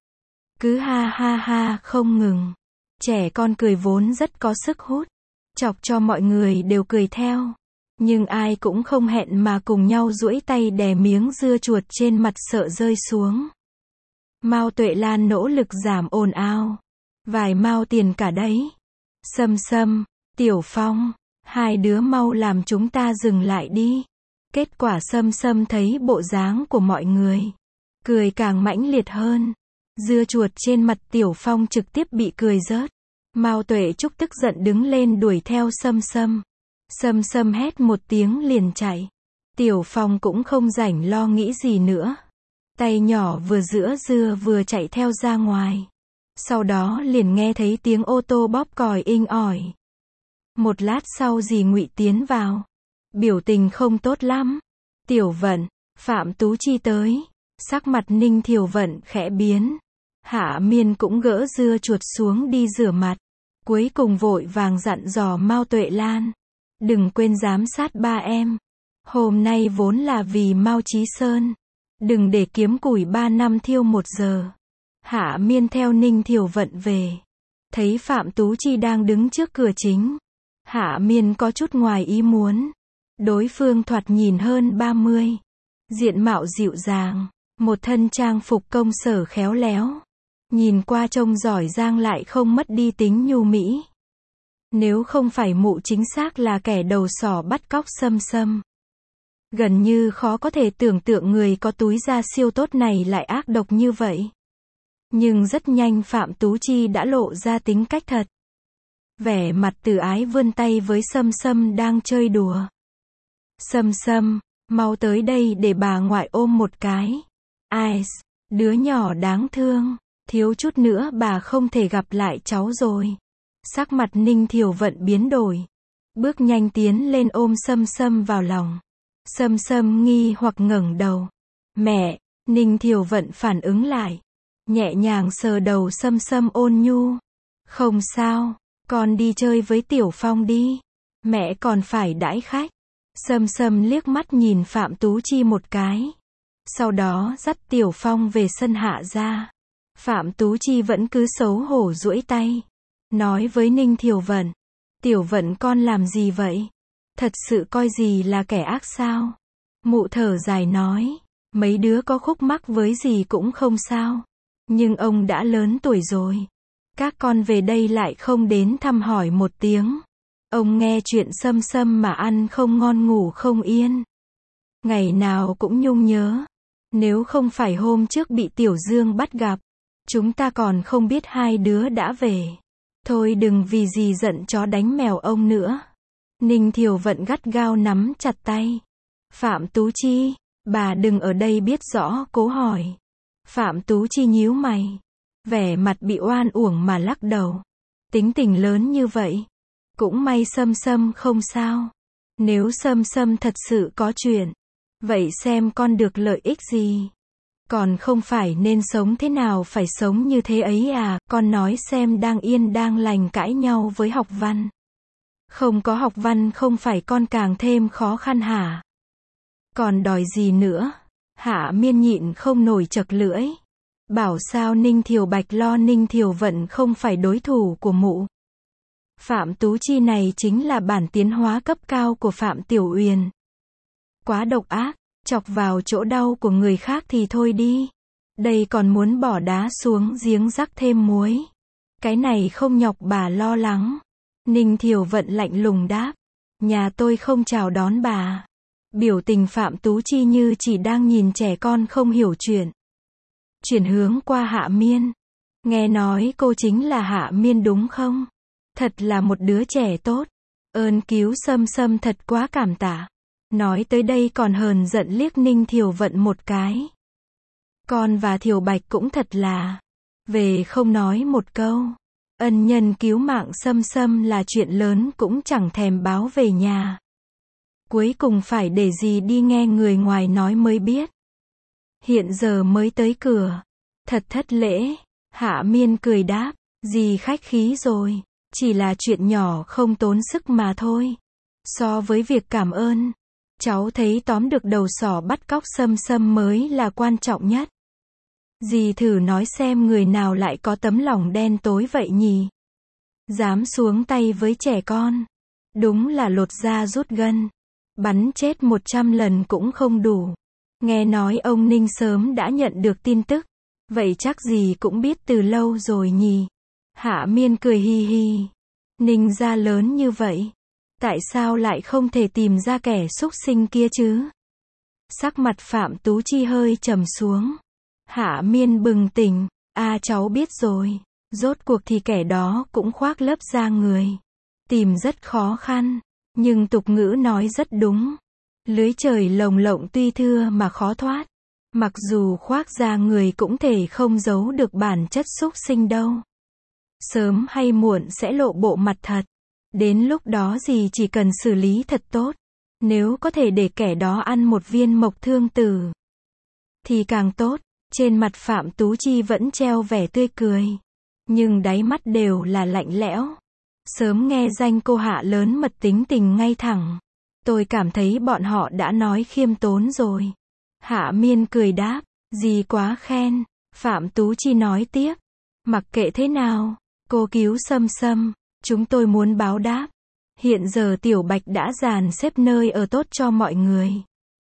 Cứ ha ha ha không ngừng. Trẻ con cười vốn rất có sức hút. Chọc cho mọi người đều cười theo. Nhưng ai cũng không hẹn mà cùng nhau duỗi tay đè miếng dưa chuột trên mặt sợ rơi xuống. Mao Tuệ Lan nỗ lực giảm ồn ào. Vài mao tiền cả đấy. Sâm Sâm, Tiểu Phong, hai đứa mau làm chúng ta dừng lại đi. Kết quả Sâm Sâm thấy bộ dáng của mọi người. Cười càng mãnh liệt hơn. Dưa chuột trên mặt Tiểu Phong trực tiếp bị cười rớt. Mao Tuệ Trúc tức giận đứng lên đuổi theo Sâm Sâm. Sâm Sâm hét một tiếng liền chạy. Tiểu Phong cũng không rảnh lo nghĩ gì nữa. Tay nhỏ vừa giữa dưa vừa chạy theo ra ngoài. Sau đó liền nghe thấy tiếng ô tô bóp còi inh ỏi. Một lát sau dì Ngụy tiến vào. Biểu tình không tốt lắm. Tiểu Vận, Phạm Tú Chi tới. Sắc mặt Ninh Thiều Vận khẽ biến. Hạ Miên cũng gỡ dưa chuột xuống đi rửa mặt. Cuối cùng vội vàng dặn dò Mao Tuệ Lan. Đừng quên giám sát ba em. Hôm nay vốn là vì Mao Chí Sơn. Đừng để kiếm củi ba năm thiêu một giờ. Hạ Miên theo Ninh Thiều Vận về. Thấy Phạm Tú Chi đang đứng trước cửa chính. Hạ Miên có chút ngoài ý muốn. Đối phương thoạt nhìn hơn ba mươi. Diện mạo dịu dàng. Một thân trang phục công sở khéo léo. Nhìn qua trông giỏi giang lại không mất đi tính nhu mỹ. Nếu không phải mụ chính xác là kẻ đầu sỏ bắt cóc Sâm Sâm. Gần như khó có thể tưởng tượng người có túi da siêu tốt này lại ác độc như vậy. Nhưng rất nhanh Phạm Tú Chi đã lộ ra tính cách thật. Vẻ mặt từ ái vươn tay với Sâm Sâm đang chơi đùa. Sâm Sâm, mau tới đây để bà ngoại ôm một cái. Ai, đứa nhỏ đáng thương, thiếu chút nữa bà không thể gặp lại cháu rồi. Sắc mặt Ninh Thiều Vận biến đổi. Bước nhanh tiến lên ôm Sâm Sâm vào lòng. Sâm Sâm nghi hoặc ngẩng đầu. Mẹ, Ninh Thiều Vận phản ứng lại. Nhẹ nhàng sờ đầu Sâm Sâm ôn nhu. Không sao, con đi chơi với Tiểu Phong đi. Mẹ còn phải đãi khách. Sâm Sâm liếc mắt nhìn Phạm Tú Chi một cái. Sau đó dắt Tiểu Phong về sân Hạ ra. Phạm Tú Chi vẫn cứ xấu hổ duỗi tay. Nói với Ninh Thiều Vận. Tiểu Vận con làm gì vậy? Thật sự coi dì là kẻ ác sao? Mụ thở dài nói, mấy đứa có khúc mắc với dì cũng không sao. Nhưng ông đã lớn tuổi rồi. Các con về đây lại không đến thăm hỏi một tiếng. Ông nghe chuyện Sâm Sâm mà ăn không ngon ngủ không yên. Ngày nào cũng nhung nhớ. Nếu không phải hôm trước bị Tiểu Dương bắt gặp, chúng ta còn không biết hai đứa đã về. Thôi đừng vì gì giận chó đánh mèo ông nữa. Ninh Thiều Vận gắt gao nắm chặt tay. Phạm Tú Chi, bà đừng ở đây biết rõ, cố hỏi. Phạm Tú Chi nhíu mày, vẻ mặt bị oan uổng mà lắc đầu. Tính tình lớn như vậy, cũng may Sâm Sâm không sao. Nếu Sâm Sâm thật sự có chuyện, vậy xem con được lợi ích gì? Còn không phải nên sống thế nào phải sống như thế ấy à? Con nói xem, đang yên đang lành cãi nhau với học văn. Không có học văn không phải con càng thêm khó khăn hả? Còn đòi gì nữa? Hạ Miên nhịn không nổi chật lưỡi. Bảo sao Ninh Thiều Bạch lo Ninh Thiều Vận không phải đối thủ của mụ. Phạm Tú Chi này chính là bản tiến hóa cấp cao của Phạm Tiểu Uyển. Quá độc ác, chọc vào chỗ đau của người khác thì thôi đi. Đây còn muốn bỏ đá xuống giếng rắc thêm muối. Cái này không nhọc bà lo lắng. Ninh Thiều Vận lạnh lùng đáp. Nhà tôi không chào đón bà. Biểu tình Phạm Tú Chi như chỉ đang nhìn trẻ con không hiểu chuyện. Chuyển hướng qua Hạ Miên. Nghe nói cô chính là Hạ Miên đúng không? Thật là một đứa trẻ tốt. Ơn cứu Sâm Sâm thật quá cảm tạ. Nói tới đây còn hờn giận liếc Ninh Thiều Vận một cái. Con và Thiều Bạch cũng thật là. Về không nói một câu. Ân nhân cứu mạng Sâm Sâm là chuyện lớn cũng chẳng thèm báo về nhà. Cuối cùng phải để dì đi nghe người ngoài nói mới biết. Hiện giờ mới tới cửa. Thật thất lễ. Hạ Miên cười đáp. Dì khách khí rồi. Chỉ là chuyện nhỏ không tốn sức mà thôi. So với việc cảm ơn, cháu thấy tóm được đầu sỏ bắt cóc Sâm Sâm mới là quan trọng nhất. Dì thử nói xem người nào lại có tấm lòng đen tối vậy nhỉ? Dám xuống tay với trẻ con. Đúng là lột da rút gân. Bắn chết một trăm lần cũng không đủ. Nghe nói ông Ninh sớm đã nhận được tin tức. Vậy chắc dì cũng biết từ lâu rồi nhỉ? Hạ Miên cười hi hi. Ninh gia lớn như vậy. Tại sao lại không thể tìm ra kẻ xúc sinh kia chứ? Sắc mặt Phạm Tú Chi hơi trầm xuống. Hạ Miên bừng tỉnh. À cháu biết rồi. Rốt cuộc thì kẻ đó cũng khoác lớp da người. Tìm rất khó khăn. Nhưng tục ngữ nói rất đúng. Lưới trời lồng lộng tuy thưa mà khó thoát. Mặc dù khoác da người cũng thể không giấu được bản chất xúc sinh đâu. Sớm hay muộn sẽ lộ bộ mặt thật. Đến lúc đó dì chỉ cần xử lý thật tốt. Nếu có thể để kẻ đó ăn một viên mộc thương tử thì càng tốt. Trên mặt Phạm Tú Chi vẫn treo vẻ tươi cười. Nhưng đáy mắt đều là lạnh lẽo. Sớm nghe danh cô Hạ lớn mật tính tình ngay thẳng. Tôi cảm thấy bọn họ đã nói khiêm tốn rồi. Hạ Miên cười đáp. Dì quá khen. Phạm Tú Chi nói tiếp. Mặc kệ thế nào, cô cứu Sâm Sâm. Chúng tôi muốn báo đáp. Hiện giờ Tiểu Bạch đã dàn xếp nơi ở tốt cho mọi người.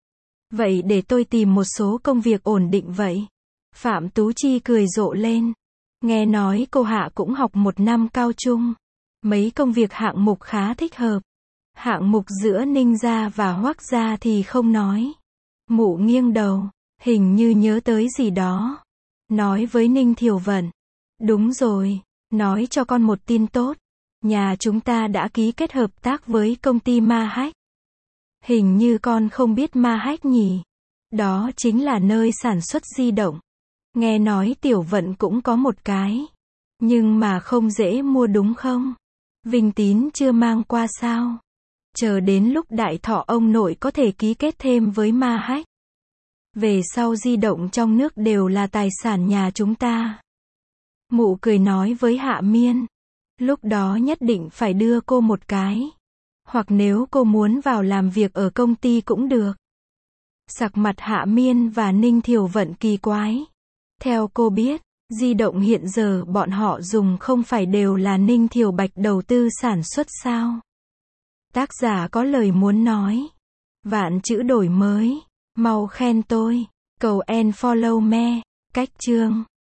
Vậy để tôi tìm một số công việc ổn định vậy. Phạm Tú Chi cười rộ lên. Nghe nói cô Hạ cũng học một năm cao trung. Mấy công việc hạng mục khá thích hợp. Hạng mục giữa Ninh gia và Hoắc gia thì không nói. Mụ nghiêng đầu, hình như nhớ tới gì đó. Nói với Ninh Thiều Vận. Đúng rồi, nói cho con một tin tốt. Nhà chúng ta đã ký kết hợp tác với công ty Ma Hách. Hình như con không biết Ma Hách nhỉ? Đó chính là nơi sản xuất di động. Nghe nói Tiểu Vận cũng có một cái. Nhưng mà không dễ mua đúng không? Vinh Tín chưa mang qua sao? Chờ đến lúc đại thọ ông nội có thể ký kết thêm với Ma Hách. Về sau di động trong nước đều là tài sản nhà chúng ta. Mụ cười nói với Hạ Miên. Lúc đó nhất định phải đưa cô một cái. Hoặc nếu cô muốn vào làm việc ở công ty cũng được. Sắc mặt Hạ Miên và Ninh Thiều Vận kỳ quái. Theo cô biết, Di động hiện giờ bọn họ dùng không phải đều là Ninh Thiều Bạch đầu tư sản xuất sao? Tác giả có lời muốn nói. Vạn chữ đổi mới. Mau khen tôi. Cầu and follow me. Cách chương.